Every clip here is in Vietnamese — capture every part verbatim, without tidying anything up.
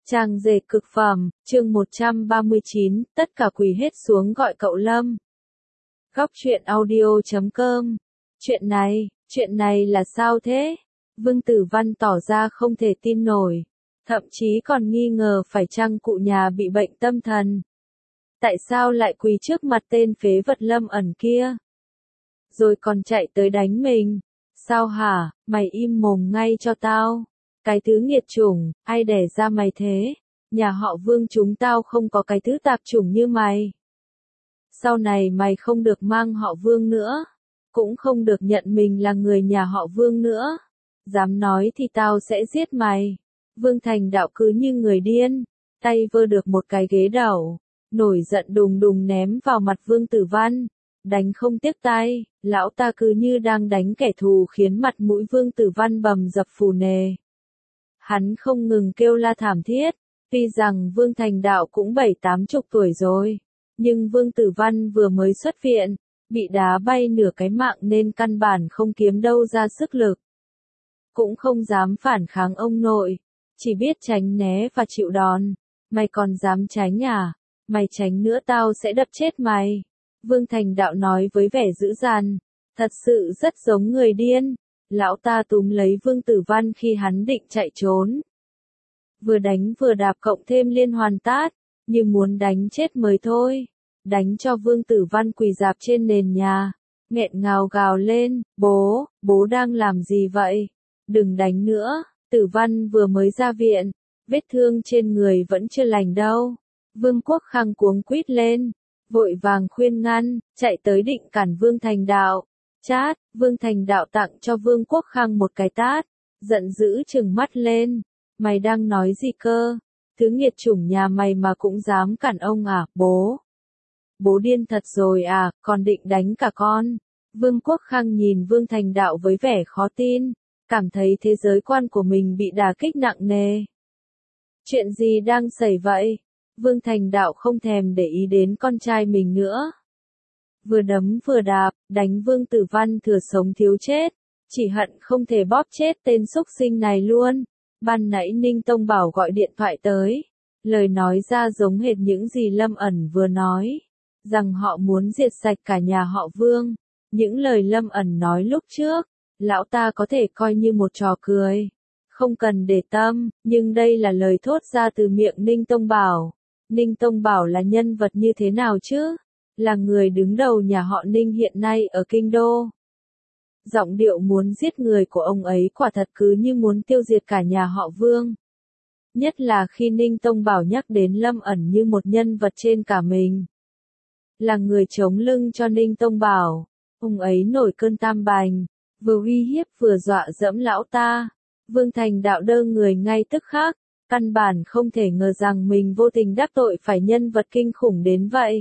Trang dệt cực phẩm, chương một trăm ba mươi chín, tất cả quỳ hết xuống gọi cậu Lâm. Góc truyện audio chấm com. Chuyện này, chuyện này là sao thế? Vương Tử Văn tỏ ra không thể tin nổi, thậm chí còn nghi ngờ phải chăng cụ nhà bị bệnh tâm thần. Tại sao lại quỳ trước mặt tên phế vật Lâm ẩn kia? Rồi còn chạy tới đánh mình. Sao hả, mày im mồm ngay cho tao. Cái thứ nghiệt chủng, ai đẻ ra mày thế? Nhà họ Vương chúng tao không có cái thứ tạp chủng như mày. Sau này mày không được mang họ Vương nữa, cũng không được nhận mình là người nhà họ Vương nữa. Dám nói thì tao sẽ giết mày. Vương Thành Đạo cứ như người điên, tay vơ được một cái ghế đầu, nổi giận đùng đùng ném vào mặt Vương Tử Văn, đánh không tiếc tay. Lão ta cứ như đang đánh kẻ thù khiến mặt mũi Vương Tử Văn bầm dập phù nề. Hắn không ngừng kêu la thảm thiết, tuy rằng Vương Thành Đạo cũng bảy tám chục tuổi rồi, nhưng Vương Tử Văn vừa mới xuất viện, bị đá bay nửa cái mạng nên căn bản không kiếm đâu ra sức lực. Cũng không dám phản kháng ông nội, chỉ biết tránh né và chịu đòn. Mày còn dám tránh à? Mày tránh nữa tao sẽ đập chết mày. Vương Thành Đạo nói với vẻ dữ dằn, thật sự rất giống người điên. Lão ta túm lấy Vương Tử Văn khi hắn định chạy trốn. Vừa đánh vừa đạp cộng thêm liên hoàn tát, như muốn đánh chết mới thôi. Đánh cho Vương Tử Văn quỳ rạp trên nền nhà, nghẹn ngào gào lên, bố, bố đang làm gì vậy? Đừng đánh nữa, Tử Văn vừa mới ra viện, vết thương trên người vẫn chưa lành đâu. Vương Quốc Khang cuống quýt lên, vội vàng khuyên ngăn, chạy tới định cản Vương Thành Đạo. Chát, Vương Thành Đạo tặng cho Vương Quốc Khang một cái tát, giận dữ trừng mắt lên. Mày đang nói gì cơ? Thứ nghiệt chủng nhà mày mà cũng dám cản ông à, bố? Bố điên thật rồi à, còn định đánh cả con. Vương Quốc Khang nhìn Vương Thành Đạo với vẻ khó tin, cảm thấy thế giới quan của mình bị đả kích nặng nề. Chuyện gì đang xảy vậy? Vương Thành Đạo không thèm để ý đến con trai mình nữa. Vừa đấm vừa đạp, đánh Vương Tử Văn thừa sống thiếu chết, chỉ hận không thể bóp chết tên súc sinh này luôn. Ban nãy Ninh Tông Bảo gọi điện thoại tới, lời nói ra giống hệt những gì Lâm ẩn vừa nói, rằng họ muốn diệt sạch cả nhà họ Vương. Những lời Lâm ẩn nói lúc trước, lão ta có thể coi như một trò cười, không cần để tâm, nhưng đây là lời thốt ra từ miệng Ninh Tông Bảo. Ninh Tông Bảo là nhân vật như thế nào chứ? Là người đứng đầu nhà họ Ninh hiện nay ở Kinh Đô. Giọng điệu muốn giết người của ông ấy quả thật cứ như muốn tiêu diệt cả nhà họ Vương. Nhất là khi Ninh Tông Bảo nhắc đến Lâm ẩn như một nhân vật trên cả mình. Là người chống lưng cho Ninh Tông Bảo, ông ấy nổi cơn tam bành, vừa uy hiếp vừa dọa dẫm lão ta. Vương Thành Đạo đơ người ngay tức khắc, căn bản không thể ngờ rằng mình vô tình đắc tội phải nhân vật kinh khủng đến vậy.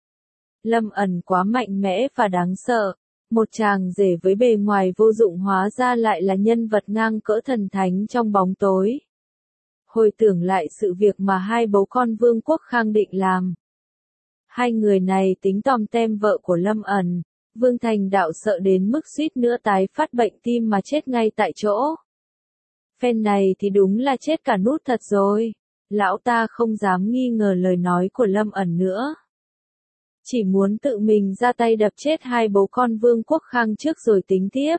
Lâm ẩn quá mạnh mẽ và đáng sợ, một chàng rể với bề ngoài vô dụng hóa ra lại là nhân vật ngang cỡ thần thánh trong bóng tối. Hồi tưởng lại sự việc mà hai bố con Vương Quốc Khang định làm. Hai người này tính tòm tem vợ của Lâm ẩn, Vương Thành Đạo sợ đến mức suýt nữa tái phát bệnh tim mà chết ngay tại chỗ. Phen này thì đúng là chết cả nút thật rồi, lão ta không dám nghi ngờ lời nói của Lâm ẩn nữa. Chỉ muốn tự mình ra tay đập chết hai bố con Vương Quốc Khang trước rồi tính tiếp.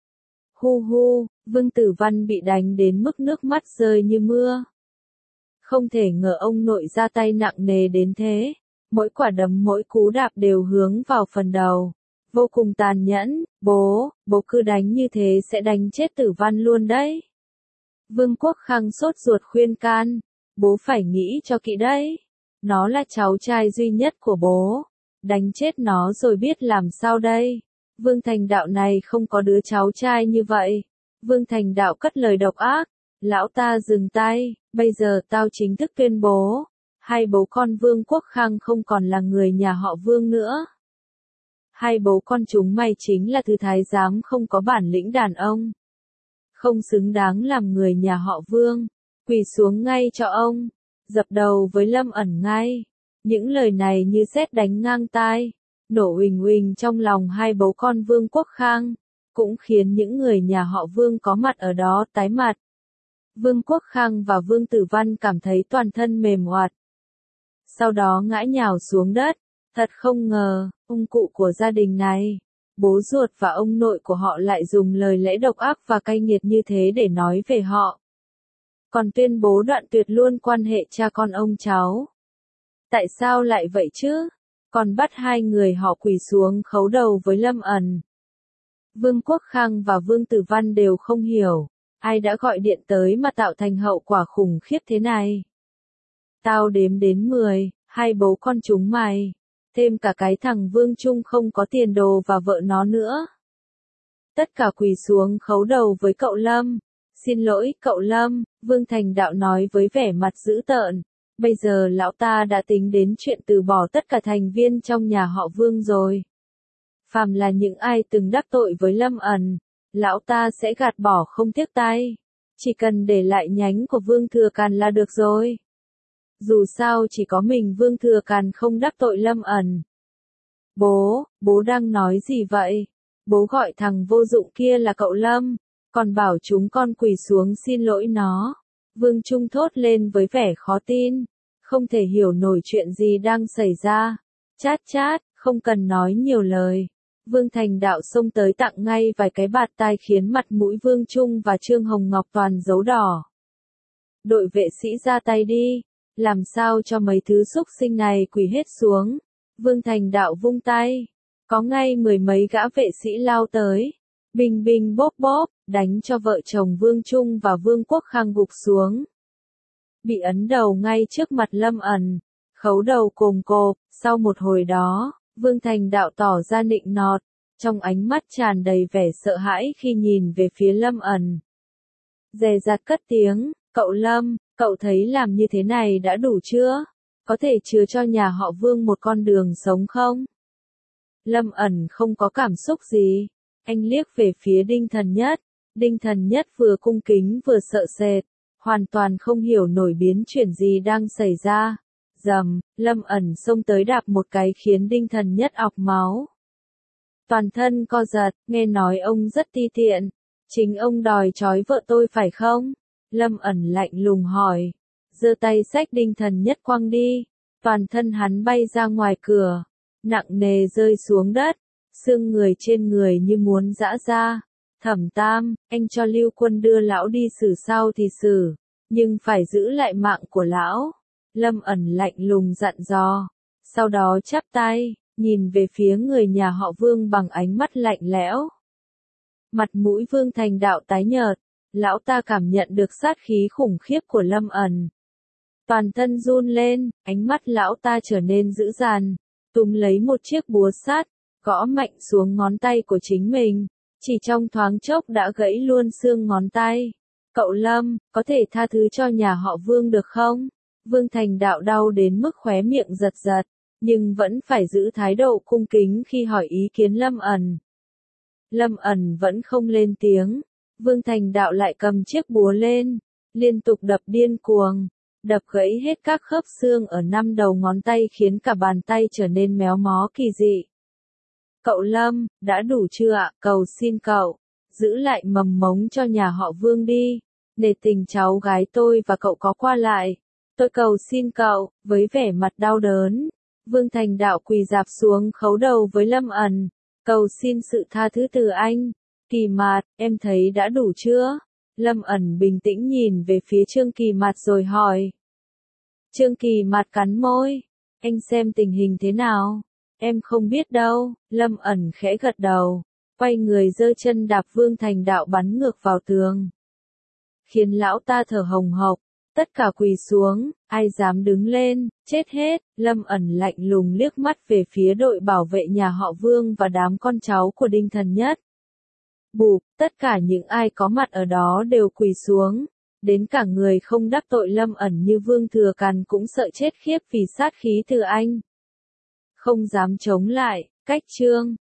Hu hu, Vương Tử Văn bị đánh đến mức nước mắt rơi như mưa. Không thể ngờ ông nội ra tay nặng nề đến thế, mỗi quả đấm mỗi cú đạp đều hướng vào phần đầu. Vô cùng tàn nhẫn, bố, bố cứ đánh như thế sẽ đánh chết Tử Văn luôn đấy. Vương Quốc Khang sốt ruột khuyên can, bố phải nghĩ cho kỹ đấy. Nó là cháu trai duy nhất của bố. Đánh chết nó rồi biết làm sao đây. Vương Thành Đạo này không có đứa cháu trai như vậy. Vương Thành Đạo cất lời độc ác. Lão ta dừng tay, bây giờ tao chính thức tuyên bố. Hai bố con Vương Quốc Khang không còn là người nhà họ Vương nữa. Hai bố con chúng mày chính là thứ thái giám không có bản lĩnh đàn ông. Không xứng đáng làm người nhà họ Vương. Quỳ xuống ngay cho ông. Dập đầu với Lâm ẩn ngay. Những lời này như sét đánh ngang tai, nổ uỳnh uỳnh trong lòng hai bố con Vương Quốc Khang, cũng khiến những người nhà họ Vương có mặt ở đó tái mặt. Vương Quốc Khang và Vương Tử Văn cảm thấy toàn thân mềm oặt. Sau đó ngã nhào xuống đất. Thật không ngờ, ông cụ của gia đình này, bố ruột và ông nội của họ lại dùng lời lẽ độc ác và cay nghiệt như thế để nói về họ. Còn tuyên bố đoạn tuyệt luôn quan hệ cha con ông cháu. Tại sao lại vậy chứ? Còn bắt hai người họ quỳ xuống khấu đầu với Lâm ẩn. Vương Quốc Khang và Vương Tử Văn đều không hiểu, ai đã gọi điện tới mà tạo thành hậu quả khủng khiếp thế này. Tao đếm đến mười, hai bố con chúng mày, thêm cả cái thằng Vương Trung không có tiền đồ và vợ nó nữa. Tất cả quỳ xuống khấu đầu với cậu Lâm. Xin lỗi, cậu Lâm, Vương Thành Đạo nói với vẻ mặt dữ tợn. Bây giờ lão ta đã tính đến chuyện từ bỏ tất cả thành viên trong nhà họ Vương rồi. Phàm là những ai từng đắc tội với Lâm ẩn, lão ta sẽ gạt bỏ không tiếc tay. Chỉ cần để lại nhánh của Vương Thừa Càn là được rồi. Dù sao chỉ có mình Vương Thừa Càn không đắc tội Lâm ẩn. Bố, bố đang nói gì vậy? Bố gọi thằng vô dụng kia là cậu Lâm, còn bảo chúng con quỳ xuống xin lỗi nó. Vương Trung thốt lên với vẻ khó tin, không thể hiểu nổi chuyện gì đang xảy ra. Chát chát, không cần nói nhiều lời. Vương Thành Đạo xông tới tặng ngay vài cái bạt tai khiến mặt mũi Vương Trung và Trương Hồng Ngọc toàn dấu đỏ. Đội vệ sĩ ra tay đi, làm sao cho mấy thứ xúc sinh này quỳ hết xuống. Vương Thành Đạo vung tay, có ngay mười mấy gã vệ sĩ lao tới. Bình bình bốp bốp, đánh cho vợ chồng Vương Trung và Vương Quốc Khang gục xuống. Bị ấn đầu ngay trước mặt Lâm ẩn, khấu đầu cồm cộp, sau một hồi đó, Vương Thành Đạo tỏ ra nịnh nọt, trong ánh mắt tràn đầy vẻ sợ hãi khi nhìn về phía Lâm ẩn. Dè dặt cất tiếng, cậu Lâm, cậu thấy làm như thế này đã đủ chưa? Có thể chừa cho nhà họ Vương một con đường sống không? Lâm ẩn không có cảm xúc gì. Anh liếc về phía Đinh Thần Nhất. Đinh Thần Nhất vừa cung kính vừa sợ sệt, hoàn toàn không hiểu nổi biến chuyển gì đang xảy ra. Dầm, Lâm ẩn xông tới đạp một cái khiến Đinh Thần Nhất ọc máu. Toàn thân co giật, nghe nói ông rất ti tiện. Chính ông đòi trói vợ tôi phải không? Lâm ẩn lạnh lùng hỏi. Giơ tay xách Đinh Thần Nhất quăng đi. Toàn thân hắn bay ra ngoài cửa, nặng nề rơi xuống đất. Xương người trên người như muốn giã ra. Thẩm Tam, anh cho Lưu Quân đưa lão đi xử sao thì xử, nhưng phải giữ lại mạng của lão. Lâm ẩn lạnh lùng dặn dò. Sau đó chắp tay, nhìn về phía người nhà họ Vương bằng ánh mắt lạnh lẽo. Mặt mũi Vương Thành Đạo tái nhợt, lão ta cảm nhận được sát khí khủng khiếp của Lâm ẩn. Toàn thân run lên, ánh mắt lão ta trở nên dữ dằn, túm lấy một chiếc búa sắt, gõ mạnh xuống ngón tay của chính mình, chỉ trong thoáng chốc đã gãy luôn xương ngón tay. Cậu Lâm, có thể tha thứ cho nhà họ Vương được không? Vương Thành Đạo đau đến mức khóe miệng giật giật, nhưng vẫn phải giữ thái độ cung kính khi hỏi ý kiến Lâm ẩn. Lâm ẩn vẫn không lên tiếng. Vương Thành Đạo lại cầm chiếc búa lên, liên tục đập điên cuồng, đập gãy hết các khớp xương ở năm đầu ngón tay khiến cả bàn tay trở nên méo mó kỳ dị. Cậu Lâm, đã đủ chưa ạ? Cầu xin cậu, giữ lại mầm mống cho nhà họ Vương đi. Nể tình cháu gái tôi và cậu có qua lại. Tôi cầu xin cậu, với vẻ mặt đau đớn. Vương Thành Đạo quỳ dạp xuống khấu đầu với Lâm ẩn. Cầu xin sự tha thứ từ anh. Kỳ Mạt, em thấy đã đủ chưa? Lâm ẩn bình tĩnh nhìn về phía Trương Kỳ Mạt rồi hỏi. Trương Kỳ Mạt cắn môi. Anh xem tình hình thế nào? Em không biết đâu. Lâm ẩn khẽ gật đầu, quay người giơ chân đạp Vương Thành Đạo bắn ngược vào tường, khiến lão ta thở hồng hộc. Tất cả quỳ xuống, ai dám đứng lên, chết hết. Lâm ẩn lạnh lùng liếc mắt về phía đội bảo vệ nhà họ Vương và đám con cháu của Đinh Thần Nhất. Bụp, tất cả những ai có mặt ở đó đều quỳ xuống. Đến cả người không đắc tội Lâm ẩn như Vương Thừa Càn cũng sợ chết khiếp vì sát khí từ anh. Không dám chống lại, cách chương.